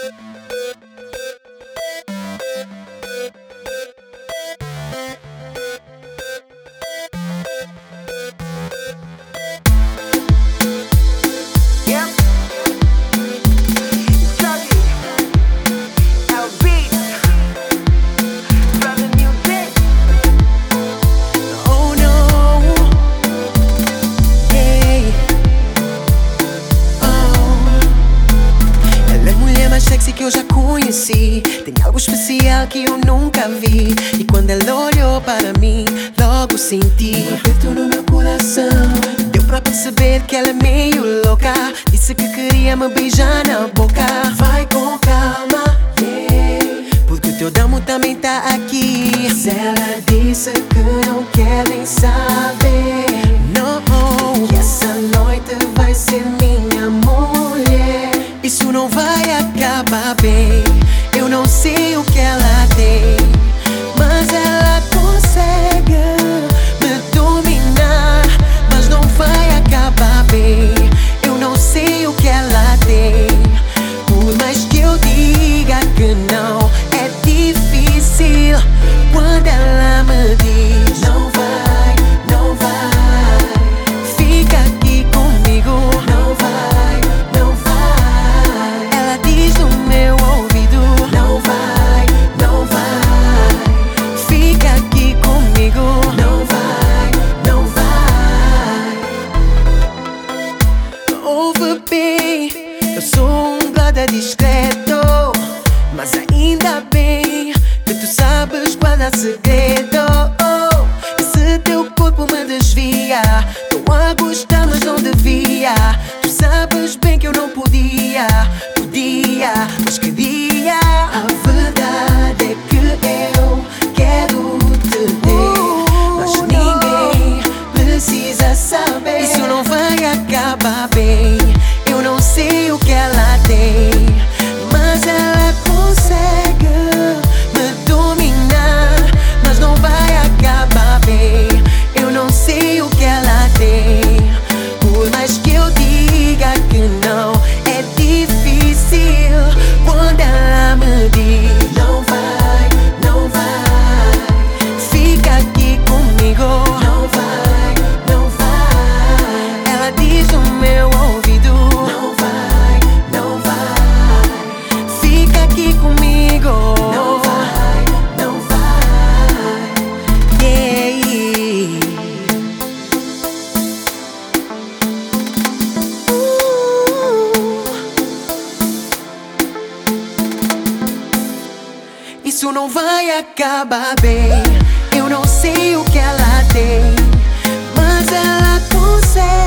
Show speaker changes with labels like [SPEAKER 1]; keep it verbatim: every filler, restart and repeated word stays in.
[SPEAKER 1] Que eu já conheci, tem algo especial que eu nunca vi. E quando ela olhou para mim, logo senti um aperto no meu coração. Deu pra perceber que ela é meio louca. Disse que queria me beijar na boca. Vai com calma, yeah, porque o teu damo também tá aqui. Mas ela disse que não quer nem saber, não, que essa noite vai ser minha mulher. Isso não vai acabar bem. Eu não sei o que ela tem, mas ela consegue me dominar. Mas não vai acabar bem. Eu não sei o que ela tem. Por mais que eu diga que não, é difícil quando ela me diz não vai, não vai, fica aqui comigo. Não vai, não vai. Ela diz no meu ouvido não vai, não vai, fica aqui comigo. Não vai, não vai. Ouve bem, eu sou um guarda discreto, mas ainda bem que tu sabes guardar segredo. Oh, esse teu corpo me desvia. Tô a gostar, mas não devia. Tu sabes bem que eu não podia, podia, mas queria. A verdade é que eu quero te ter, mas ninguém precisa saber. Isso não vai acabar bem. Eu não sei o que ela tem, mas ela consegue me dominar. Mas não vai acabar bem. Eu não sei o que ela tem. Por mais que eu diga que não, é difícil quando ela me diz não vai, não vai, fica aqui comigo. Não vai, não vai. Ela diz no meu ouvido não vai, não vai, fica aqui comigo. Não vai, não vai, yeah. Isso não vai acabar bem. Eu não sei o que ela tem, mas ela consegue